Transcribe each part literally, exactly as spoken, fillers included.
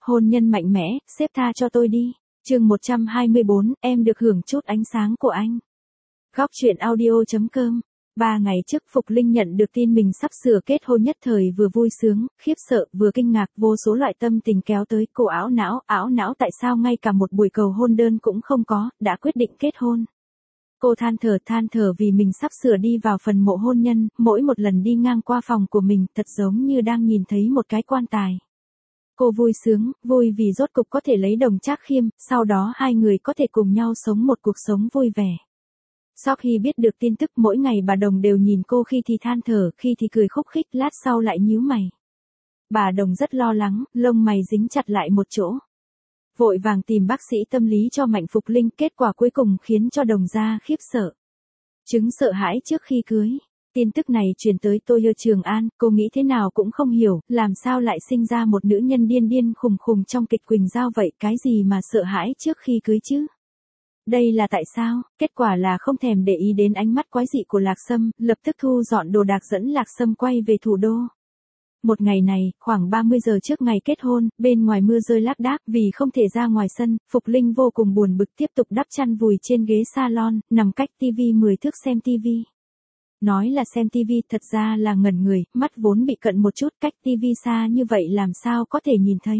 hôn nhân mạnh mẽ, sếp tha cho tôi đi. Chương một trăm hai mươi bốn, em được hưởng chút ánh sáng của anh. Góc truyện audio chấm com. Ba ngày trước Phục Linh nhận được tin mình sắp sửa kết hôn, nhất thời vừa vui sướng, khiếp sợ, vừa kinh ngạc, vô số loại tâm tình kéo tới. Cô ảo não, ảo não tại sao ngay cả một buổi cầu hôn đơn cũng không có, đã quyết định kết hôn. Cô than thở than thở vì mình sắp sửa đi vào phần mộ hôn nhân, mỗi một lần đi ngang qua phòng của mình thật giống như đang nhìn thấy một cái quan tài. Cô vui sướng, vui vì rốt cục có thể lấy Đồng Trác Khiêm, sau đó hai người có thể cùng nhau sống một cuộc sống vui vẻ. Sau khi biết được tin tức, mỗi ngày bà Đồng đều nhìn cô, khi thì than thở, khi thì cười khúc khích, lát sau lại nhíu mày. Bà Đồng rất lo lắng, lông mày dính chặt lại một chỗ. Vội vàng tìm bác sĩ tâm lý cho Mạnh Phục Linh, kết quả cuối cùng khiến cho Đồng gia khiếp sợ. Chứng sợ hãi trước khi cưới. Tin tức này truyền tới tôi ở Trường An, cô nghĩ thế nào cũng không hiểu, làm sao lại sinh ra một nữ nhân điên điên khùng khùng trong kịch Quỳnh Giao vậy, cái gì mà sợ hãi trước khi cưới chứ? Đây là tại sao? Kết quả là không thèm để ý đến ánh mắt quái dị của Lạc Sâm, lập tức thu dọn đồ đạc dẫn Lạc Sâm quay về thủ đô. Một ngày này, khoảng ba mươi giờ trước ngày kết hôn, bên ngoài mưa rơi lác đác, vì không thể ra ngoài sân, Phục Linh vô cùng buồn bực, tiếp tục đắp chăn vùi trên ghế salon, nằm cách tivi mười thước xem tivi. Nói là xem tivi, thật ra là ngẩn người, mắt vốn bị cận một chút, cách tivi xa như vậy làm sao có thể nhìn thấy.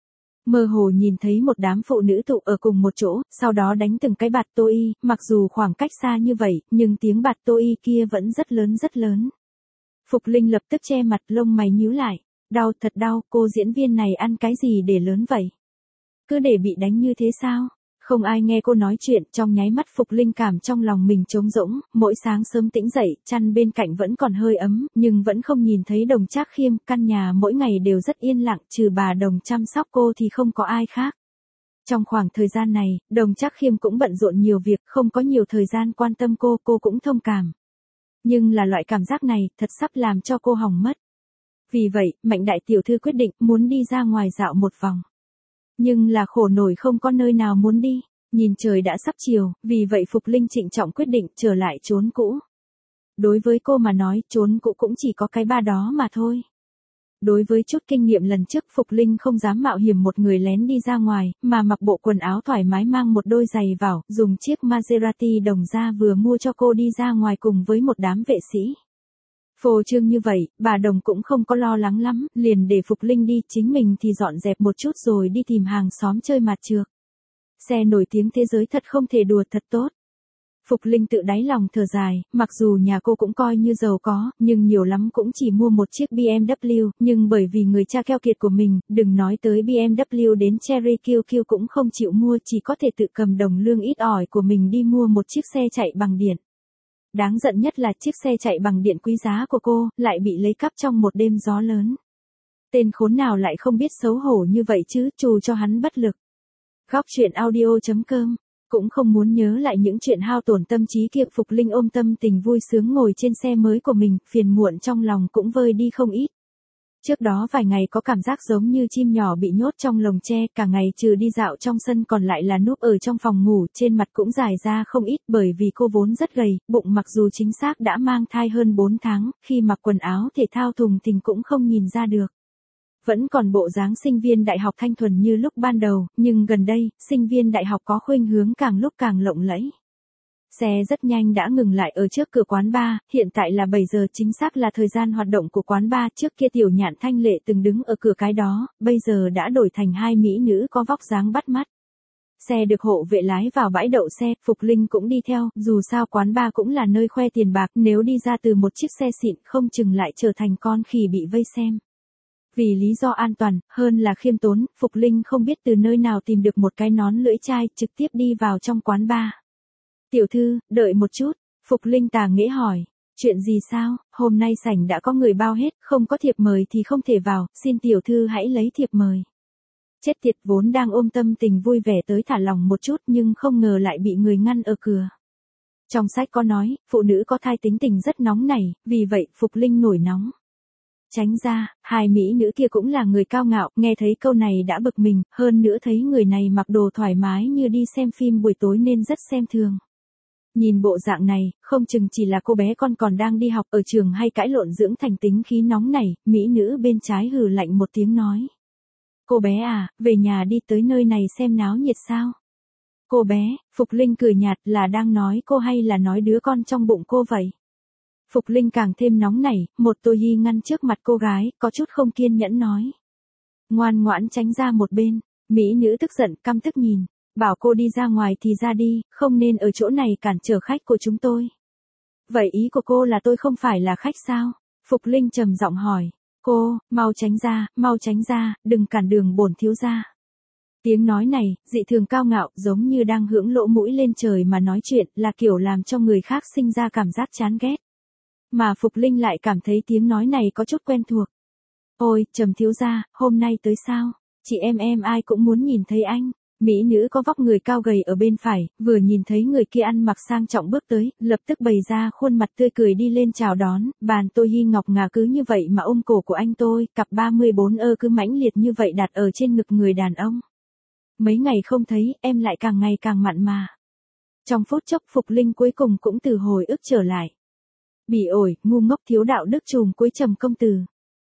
Mơ hồ nhìn thấy một đám phụ nữ tụ ở cùng một chỗ, sau đó đánh từng cái bạt tô y, mặc dù khoảng cách xa như vậy, nhưng tiếng bạt tô y kia vẫn rất lớn rất lớn. Phục Linh lập tức che mặt, lông mày nhíu lại. Đau, thật đau, cô diễn viên này ăn cái gì để lớn vậy? Cứ để bị đánh như thế sao? Không ai nghe cô nói chuyện, trong nháy mắt Phục Linh cảm trong lòng mình trống rỗng, mỗi sáng sớm tỉnh dậy, chăn bên cạnh vẫn còn hơi ấm, nhưng vẫn không nhìn thấy Đồng Trác Khiêm, căn nhà mỗi ngày đều rất yên lặng, trừ bà Đồng chăm sóc cô thì không có ai khác. Trong khoảng thời gian này, Đồng Trác Khiêm cũng bận rộn nhiều việc, không có nhiều thời gian quan tâm cô, cô cũng thông cảm. Nhưng là loại cảm giác này, thật sắp làm cho cô hỏng mất. Vì vậy, Mạnh đại tiểu thư quyết định muốn đi ra ngoài dạo một vòng. Nhưng là khổ nổi không có nơi nào muốn đi, nhìn trời đã sắp chiều, vì vậy Phục Linh trịnh trọng quyết định trở lại chốn cũ. Đối với cô mà nói, chốn cũ cũng chỉ có cái ba đó mà thôi. Đối với chút kinh nghiệm lần trước, Phục Linh không dám mạo hiểm một người lén đi ra ngoài, mà mặc bộ quần áo thoải mái, mang một đôi giày vào, dùng chiếc Maserati Đồng gia vừa mua cho cô đi ra ngoài cùng với một đám vệ sĩ. Phô trương như vậy, bà Đồng cũng không có lo lắng lắm, liền để Phục Linh đi, chính mình thì dọn dẹp một chút rồi đi tìm hàng xóm chơi mặt trược. Xe nổi tiếng thế giới thật không thể đùa, thật tốt. Phục Linh tự đáy lòng thở dài, mặc dù nhà cô cũng coi như giàu có, nhưng nhiều lắm cũng chỉ mua một chiếc bê em vê, nhưng bởi vì người cha keo kiệt của mình, đừng nói tới bê em vê, đến Cherry kiu kiu cũng không chịu mua, chỉ có thể tự cầm đồng lương ít ỏi của mình đi mua một chiếc xe chạy bằng điện. Đáng giận nhất là chiếc xe chạy bằng điện quý giá của cô, lại bị lấy cắp trong một đêm gió lớn. Tên khốn nào lại không biết xấu hổ như vậy chứ, trù cho hắn bất lực. Góc truyện audio chấm com. Cũng không muốn nhớ lại những chuyện hao tổn tâm trí kia, Phục Linh ôm tâm tình vui sướng ngồi trên xe mới của mình, phiền muộn trong lòng cũng vơi đi không ít. Trước đó vài ngày có cảm giác giống như chim nhỏ bị nhốt trong lồng tre, cả ngày trừ đi dạo trong sân còn lại là núp ở trong phòng ngủ, trên mặt cũng dài ra không ít, bởi vì cô vốn rất gầy, bụng mặc dù chính xác đã mang thai hơn bốn tháng, khi mặc quần áo thể thao thùng thình cũng không nhìn ra được. Vẫn còn bộ dáng sinh viên đại học thanh thuần như lúc ban đầu, nhưng gần đây, sinh viên đại học có khuynh hướng càng lúc càng lộng lẫy. Xe rất nhanh đã ngừng lại ở trước cửa quán bar, hiện tại là bảy giờ, chính xác là thời gian hoạt động của quán bar, trước kia Tiểu Nhạn Thanh Lệ từng đứng ở cửa cái đó, bây giờ đã đổi thành hai mỹ nữ có vóc dáng bắt mắt. Xe được hộ vệ lái vào bãi đậu xe, Phục Linh cũng đi theo, dù sao quán bar cũng là nơi khoe tiền bạc, nếu đi ra từ một chiếc xe xịn không chừng lại trở thành con khỉ bị vây xem. Vì lý do an toàn, hơn là khiêm tốn, Phục Linh không biết từ nơi nào tìm được một cái nón lưỡi chai, trực tiếp đi vào trong quán bar. Tiểu thư, đợi một chút, Phục Linh tà nghễ hỏi, chuyện gì sao, hôm nay sảnh đã có người bao hết, không có thiệp mời thì không thể vào, xin tiểu thư hãy lấy thiệp mời. Chết tiệt, vốn đang ôm tâm tình vui vẻ tới thả lòng một chút nhưng không ngờ lại bị người ngăn ở cửa. Trong sách có nói, phụ nữ có thai tính tình rất nóng nảy, vì vậy Phục Linh nổi nóng. Tránh ra, hai mỹ nữ kia cũng là người cao ngạo, nghe thấy câu này đã bực mình, hơn nữa thấy người này mặc đồ thoải mái như đi xem phim buổi tối nên rất xem thường. Nhìn bộ dạng này, không chừng chỉ là cô bé con còn đang đi học ở trường hay cãi lộn dưỡng thành tính khí nóng này, mỹ nữ bên trái hừ lạnh một tiếng nói. Cô bé à, về nhà đi, tới nơi này xem náo nhiệt sao? Cô bé, Phục Linh cười nhạt, là đang nói cô hay là nói đứa con trong bụng cô vậy? Phục Linh càng thêm nóng nảy, một Tô Hi ngăn trước mặt cô gái, có chút không kiên nhẫn nói. Ngoan ngoãn tránh ra một bên, mỹ nữ tức giận, căm tức nhìn, bảo cô đi ra ngoài thì ra đi, không nên ở chỗ này cản trở khách của chúng tôi. Vậy ý của cô là tôi không phải là khách sao? Phục Linh trầm giọng hỏi. Cô, mau tránh ra, mau tránh ra, đừng cản đường bổn thiếu gia. Tiếng nói này, dị thường cao ngạo, giống như đang hưỡng lỗ mũi lên trời mà nói chuyện, là kiểu làm cho người khác sinh ra cảm giác chán ghét. Mà Phục Linh lại cảm thấy tiếng nói này có chút quen thuộc. Ôi, Trầm thiếu gia, hôm nay tới sao? Chị em em ai cũng muốn nhìn thấy anh. Mỹ nữ có vóc người cao gầy ở bên phải, vừa nhìn thấy người kia ăn mặc sang trọng bước tới, lập tức bày ra khuôn mặt tươi cười đi lên chào đón, bàn Tô Hi ngọc ngà cứ như vậy mà ôm cổ của anh tôi, cặp ba mươi bốn ơ cứ mãnh liệt như vậy đặt ở trên ngực người đàn ông. Mấy ngày không thấy, em lại càng ngày càng mặn mà. Trong phút chốc Phục Linh cuối cùng cũng từ hồi ức trở lại. Bỉ ổi, ngu ngốc thiếu đạo đức trùm cuối Trầm công tử.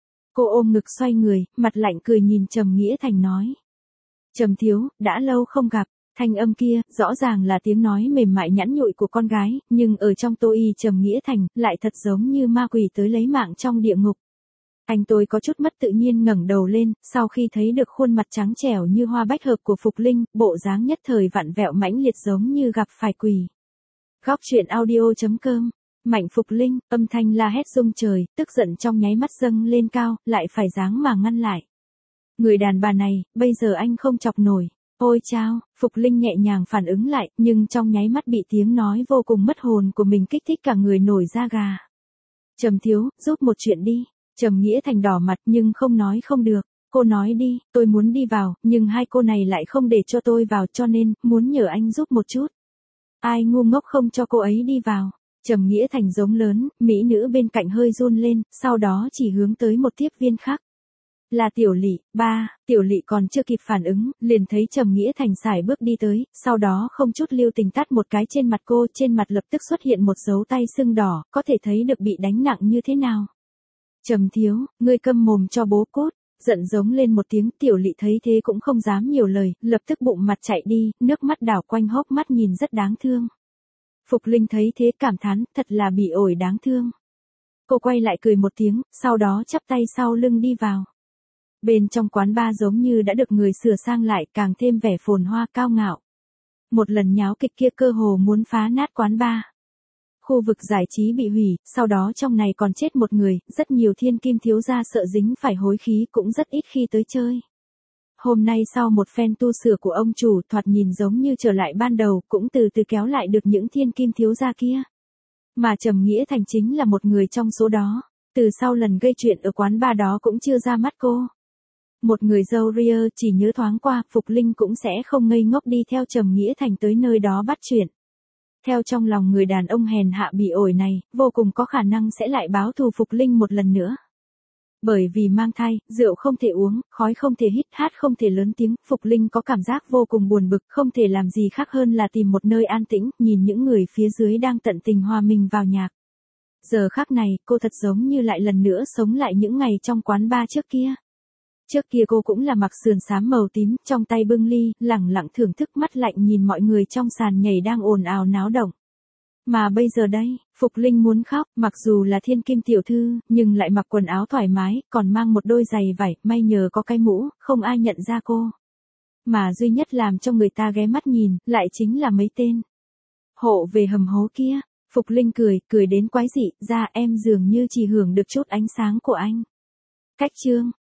Cô ôm ngực xoay người, mặt lạnh cười nhìn Trầm Nghĩa Thành nói. Trầm thiếu, đã lâu không gặp, thanh âm kia, rõ ràng là tiếng nói mềm mại nhẵn nhụi của con gái, nhưng ở trong Tô Y Trầm Nghĩa Thành, lại thật giống như ma quỷ tới lấy mạng trong địa ngục. Anh tôi có chút mất tự nhiên ngẩng đầu lên, sau khi thấy được khuôn mặt trắng trẻo như hoa bách hợp của Phục Linh, bộ dáng nhất thời vặn vẹo mãnh liệt giống như gặp phải quỷ. Góc truyện audio chấm com. Mạnh Phục Linh, âm thanh la hét rung trời, tức giận trong nháy mắt dâng lên cao, lại phải dáng mà ngăn lại. Người đàn bà này, bây giờ anh không chọc nổi. Ôi chao, Phục Linh nhẹ nhàng phản ứng lại, nhưng trong nháy mắt bị tiếng nói vô cùng mất hồn của mình kích thích cả người nổi da gà. Trầm thiếu, giúp một chuyện đi. Trầm Nghĩa Thành đỏ mặt nhưng không nói không được. Cô nói đi, tôi muốn đi vào, nhưng hai cô này lại không để cho tôi vào cho nên, muốn nhờ anh giúp một chút. Ai ngu ngốc không cho cô ấy đi vào. Trầm Nghĩa Thành giống lớn, mỹ nữ bên cạnh hơi run lên, sau đó chỉ hướng tới một tiếp viên khác. Là Tiểu Lị, ba, Tiểu Lị còn chưa kịp phản ứng, liền thấy Trầm Nghĩa Thành sải bước đi tới, sau đó không chút lưu tình tát một cái trên mặt cô, trên mặt lập tức xuất hiện một dấu tay sưng đỏ, có thể thấy được bị đánh nặng như thế nào. Trầm thiếu, ngươi câm mồm cho bố cút, giận giống lên một tiếng, Tiểu Lị thấy thế cũng không dám nhiều lời, lập tức bụng mặt chạy đi, nước mắt đảo quanh hốc mắt nhìn rất đáng thương. Phục Linh thấy thế cảm thán, thật là bị ổi đáng thương. Cô quay lại cười một tiếng, sau đó chắp tay sau lưng đi vào. Bên trong quán bar giống như đã được người sửa sang lại, càng thêm vẻ phồn hoa cao ngạo. Một lần nháo kịch kia cơ hồ muốn phá nát quán bar. Khu vực giải trí bị hủy, sau đó trong này còn chết một người, rất nhiều thiên kim thiếu gia sợ dính phải hối khí cũng rất ít khi tới chơi. Hôm nay sau một phen tu sửa của ông chủ, thoạt nhìn giống như trở lại ban đầu, cũng từ từ kéo lại được những thiên kim thiếu gia kia. Mà Trầm Nghĩa Thành chính là một người trong số đó, từ sau lần gây chuyện ở quán bar đó cũng chưa ra mắt cô. Một người dâu ria chỉ nhớ thoáng qua, Phục Linh cũng sẽ không ngây ngốc đi theo Trầm Nghĩa Thành tới nơi đó bắt chuyện. Theo trong lòng người đàn ông hèn hạ bị ổi này, vô cùng có khả năng sẽ lại báo thù Phục Linh một lần nữa. Bởi vì mang thai, rượu không thể uống, khói không thể hít, hát không thể lớn tiếng, Phục Linh có cảm giác vô cùng buồn bực, không thể làm gì khác hơn là tìm một nơi an tĩnh, nhìn những người phía dưới đang tận tình hòa mình vào nhạc. Giờ khắc này, cô thật giống như lại lần nữa sống lại những ngày trong quán bar trước kia. Trước kia cô cũng là mặc sườn xám màu tím, trong tay bưng ly, lẳng lặng thưởng thức, mắt lạnh nhìn mọi người trong sàn nhảy đang ồn ào náo động. Mà bây giờ đây, Phục Linh muốn khóc, mặc dù là thiên kim tiểu thư, nhưng lại mặc quần áo thoải mái, còn mang một đôi giày vải, may nhờ có cái mũ, không ai nhận ra cô. Mà duy nhất làm cho người ta ghé mắt nhìn, lại chính là mấy tên hộ về hầm hố kia. Phục Linh cười, cười đến quái dị, ra em dường như chỉ hưởng được chút ánh sáng của anh. Cách chương.